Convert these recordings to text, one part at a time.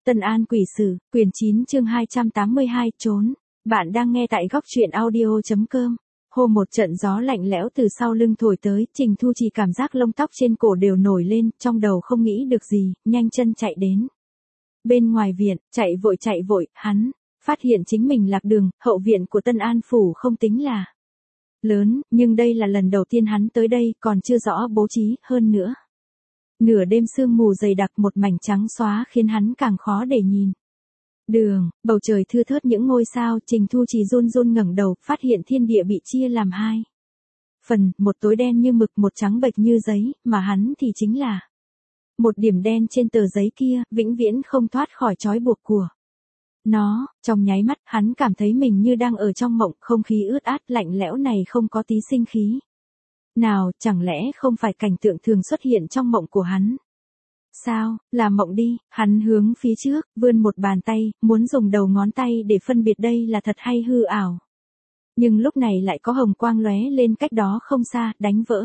Tân An Quỷ Sử, quyển 9 chương 282, trốn. Bạn đang nghe tại góc truyện audio.com. Hôm một trận gió lạnh lẽo từ sau lưng thổi tới, Trình Thu Trì cảm giác lông tóc trên cổ đều nổi lên, trong đầu không nghĩ được gì, nhanh chân chạy đến. Bên ngoài viện, chạy vội, hắn phát hiện chính mình lạc đường. Hậu viện của Tân An Phủ không tính là lớn, nhưng đây là lần đầu tiên hắn tới đây, còn chưa rõ bố trí, hơn nữa. Nửa đêm sương mù dày đặc, một mảnh trắng xóa khiến hắn càng khó để nhìn. Đường, bầu trời thưa thớt những ngôi sao, Trình Thu Trì run run ngẩng đầu, phát hiện thiên địa bị chia làm hai phần, một tối đen như mực, một trắng bệch như giấy, mà hắn thì chính là một điểm đen trên tờ giấy kia, vĩnh viễn không thoát khỏi trói buộc của nó. Trong nháy mắt, hắn cảm thấy mình như đang ở trong mộng, không khí ướt át lạnh lẽo này không có tí sinh khí nào, chẳng lẽ không phải cảnh tượng thường xuất hiện trong mộng của hắn? Sao, là mộng đi, hắn hướng phía trước, vươn một bàn tay, muốn dùng đầu ngón tay để phân biệt đây là thật hay hư ảo. Nhưng lúc này lại có hồng quang lóe lên cách đó không xa, đánh vỡ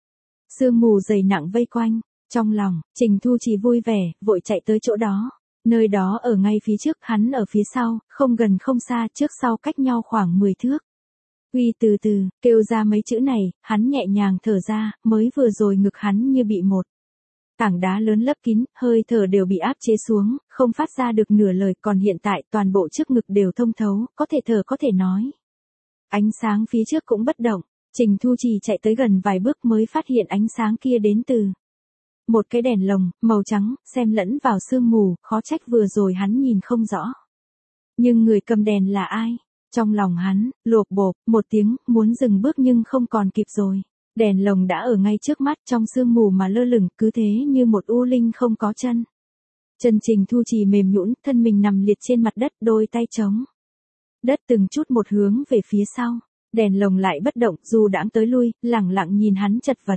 sương mù dày nặng vây quanh. Trong lòng, Trình Thu Trì vui vẻ, vội chạy tới chỗ đó. Nơi đó ở ngay phía trước, hắn ở phía sau, không gần không xa, trước sau cách nhau khoảng 10 thước. Uy từ từ, kêu ra mấy chữ này, hắn nhẹ nhàng thở ra, mới vừa rồi ngực hắn như bị một tảng đá lớn lấp kín, hơi thở đều bị áp chế xuống, không phát ra được nửa lời, còn hiện tại toàn bộ trước ngực đều thông thấu, có thể thở có thể nói. Ánh sáng phía trước cũng bất động, Trình Thu Trì chạy tới gần vài bước mới phát hiện ánh sáng kia đến từ một cái đèn lồng, màu trắng, xen lẫn vào sương mù, khó trách vừa rồi hắn nhìn không rõ. Nhưng người cầm đèn là ai? Trong lòng hắn, lộp bộp, một tiếng, muốn dừng bước nhưng không còn kịp rồi. Đèn lồng đã ở ngay trước mắt, trong sương mù mà lơ lửng, cứ thế như một u linh không có chân. Chân Trình Thu Trì mềm nhũn, thân mình nằm liệt trên mặt đất, đôi tay chống đất từng chút một hướng về phía sau. Đèn lồng lại bất động, dù đãng tới lui, lẳng lặng nhìn hắn chật vật.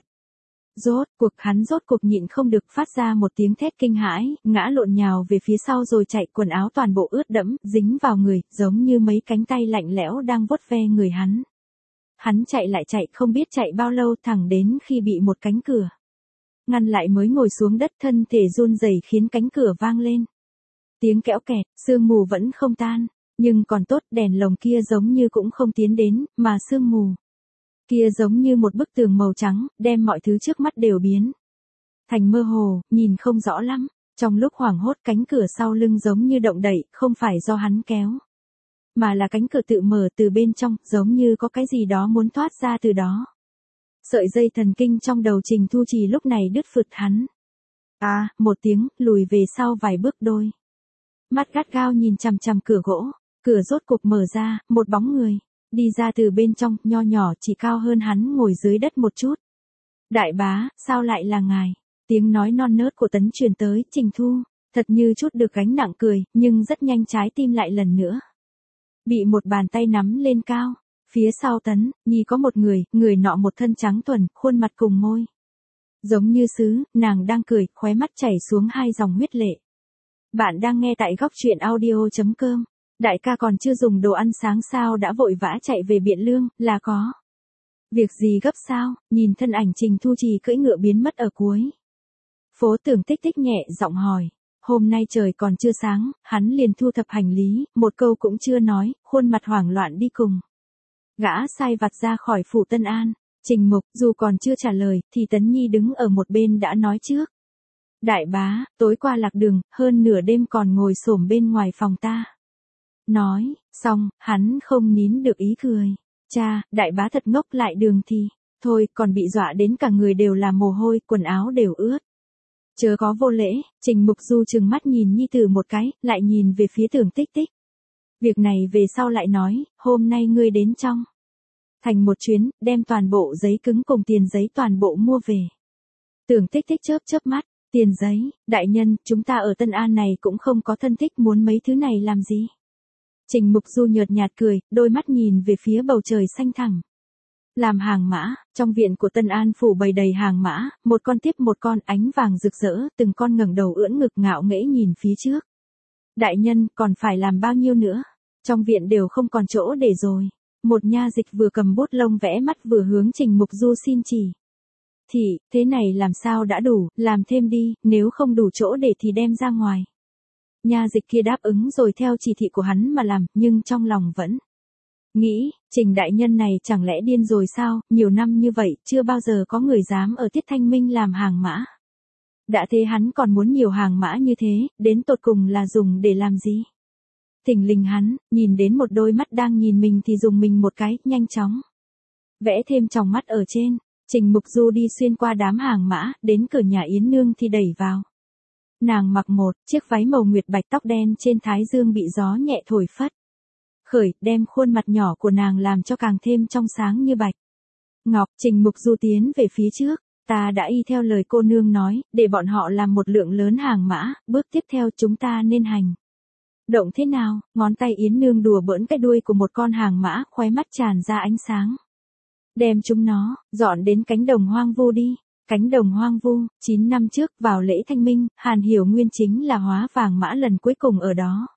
Rốt cuộc nhịn không được, phát ra một tiếng thét kinh hãi, ngã lộn nhào về phía sau rồi chạy, quần áo toàn bộ ướt đẫm, dính vào người, giống như mấy cánh tay lạnh lẽo đang vuốt ve người hắn. Hắn chạy lại chạy, không biết chạy bao lâu, thẳng đến khi bị một cánh cửa ngăn lại mới ngồi xuống đất, thân thể run rẩy khiến cánh cửa vang lên tiếng kẽo kẹt. Sương mù vẫn không tan, nhưng còn tốt, đèn lồng kia giống như cũng không tiến đến, mà sương mù kia giống như một bức tường màu trắng, đem mọi thứ trước mắt đều biến thành mơ hồ, nhìn không rõ lắm. Trong lúc hoảng hốt, cánh cửa sau lưng giống như động đậy, không phải do hắn kéo, mà là cánh cửa tự mở từ bên trong, giống như có cái gì đó muốn thoát ra từ đó. Sợi dây thần kinh trong đầu Trình Thu Trì lúc này đứt phượt, hắn một tiếng, lùi về sau vài bước, đôi mắt gắt gao nhìn chằm chằm cửa gỗ. Cửa rốt cục mở ra, một bóng người đi ra từ bên trong, nho nhỏ, chỉ cao hơn hắn, ngồi dưới đất một chút. Đại bá, sao lại là ngài? Tiếng nói non nớt của Tấn truyền tới. Trình Thu thật như chút được gánh nặng, cười, nhưng rất nhanh trái tim lại lần nữa bị một bàn tay nắm lên cao. Phía sau Tấn Nhi có một người nọ một thân trắng thuần, khuôn mặt cùng môi giống như sứ, nàng đang cười, khóe mắt chảy xuống hai dòng huyết lệ. Bạn đang nghe tại góc truyện audio.com. Đại ca còn chưa dùng đồ ăn sáng sao đã vội vã chạy về Biện Lương, là có việc gì gấp sao? Nhìn thân ảnh Trình Thu Trì cưỡi ngựa biến mất ở cuối phố, Tưởng Tích Tích nhẹ giọng hỏi. Hôm nay trời còn chưa sáng, hắn liền thu thập hành lý, một câu cũng chưa nói, khuôn mặt hoảng loạn đi cùng gã sai vặt ra khỏi phủ Tân An. Trình Mục, dù còn chưa trả lời, thì Tấn Nhi đứng ở một bên đã nói trước. Đại bá, tối qua lạc đường, hơn nửa đêm còn ngồi xổm bên ngoài phòng ta. Nói xong, hắn không nín được ý cười. Cha, đại bá thật ngốc, lại đường thì thôi, còn bị dọa đến cả người đều là mồ hôi, quần áo đều ướt. Chớ có vô lễ. Trình Mục Du trừng mắt nhìn nhi tử một cái, lại nhìn về phía Tưởng Tích Tích. Việc này về sau lại nói, hôm nay ngươi đến trong thành một chuyến, đem toàn bộ giấy cứng cùng tiền giấy toàn bộ mua về. Tưởng Tích Tích chớp chớp mắt. Tiền giấy? Đại nhân, chúng ta ở Tân An này cũng không có thân thích, muốn mấy thứ này làm gì? Trình Mục Du nhợt nhạt cười, đôi mắt nhìn về phía bầu trời xanh thẳm. Làm hàng mã, trong viện của Tân An Phủ bày đầy hàng mã, một con tiếp một con, ánh vàng rực rỡ, từng con ngẩng đầu ưỡn ngực ngạo nghễ nhìn phía trước. Đại nhân, còn phải làm bao nhiêu nữa? Trong viện đều không còn chỗ để rồi. Một nha dịch vừa cầm bút lông vẽ mắt vừa hướng Trình Mục Du xin chỉ. Thì, thế này làm sao đã đủ, làm thêm đi, nếu không đủ chỗ để thì đem ra ngoài. Nha dịch kia đáp ứng rồi theo chỉ thị của hắn mà làm, nhưng trong lòng vẫn nghĩ, Trình đại nhân này chẳng lẽ điên rồi sao, nhiều năm như vậy, chưa bao giờ có người dám ở Tiết Thanh Minh làm hàng mã. Đã thế hắn còn muốn nhiều hàng mã như thế, đến tột cùng là dùng để làm gì? Thình lình hắn, nhìn đến một đôi mắt đang nhìn mình thì dùng mình một cái, nhanh chóng. Vẽ thêm tròng mắt ở trên, Trình Mục Du đi xuyên qua đám hàng mã, đến cửa nhà Yến Nương thì đẩy vào. Nàng mặc một chiếc váy màu nguyệt bạch, tóc đen trên thái dương bị gió nhẹ thổi phất khởi, đem khuôn mặt nhỏ của nàng làm cho càng thêm trong sáng như bạch ngọc. Trình Mục Du tiến về phía trước, ta đã y theo lời cô nương nói, để bọn họ làm một lượng lớn hàng mã, bước tiếp theo chúng ta nên hành động thế nào? Ngón tay Yến Nương đùa bỡn cái đuôi của một con hàng mã, khóe mắt tràn ra ánh sáng. Đem chúng nó dọn đến cánh đồng hoang vu đi. Cánh đồng hoang vu, 9 năm trước, vào lễ Thanh Minh, Hàn Hiểu Nguyên chính là hóa vàng mã lần cuối cùng ở đó.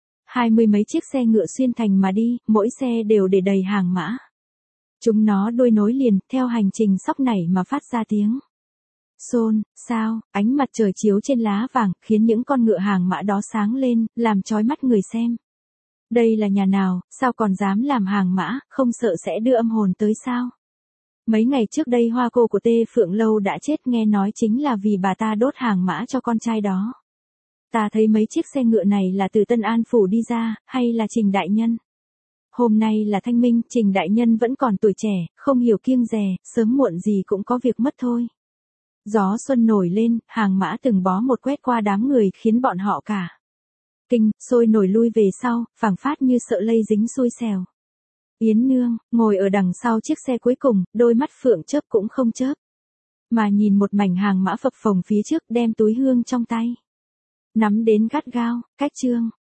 20 mấy chiếc xe ngựa xuyên thành mà đi, mỗi xe đều để đầy hàng mã. Chúng nó đuôi nối liền, theo hành trình sóc nảy mà phát ra tiếng xôn xao, ánh mặt trời chiếu trên lá vàng, khiến những con ngựa hàng mã đó sáng lên, làm chói mắt người xem. Đây là nhà nào, sao còn dám làm hàng mã, không sợ sẽ đưa âm hồn tới sao? Mấy ngày trước đây hoa cô của Tê Phượng Lâu đã chết, nghe nói chính là vì bà ta đốt hàng mã cho con trai đó. Ta thấy mấy chiếc xe ngựa này là từ Tân An Phủ đi ra, hay là Trình đại nhân? Hôm nay là Thanh Minh, Trình đại nhân vẫn còn tuổi trẻ, không hiểu kiêng dè, sớm muộn gì cũng có việc mất thôi. Gió xuân nổi lên, hàng mã từng bó một quét qua đám người khiến bọn họ cả kinh, sôi nổi lui về sau, phảng phát như sợ lây dính xui xẻo. Yến Nương, ngồi ở đằng sau chiếc xe cuối cùng, đôi mắt phượng chớp cũng không chớp. Mà nhìn một mảnh hàng mã phập phồng phía trước, đem túi hương trong tay nắm đến gắt gao, cách chương.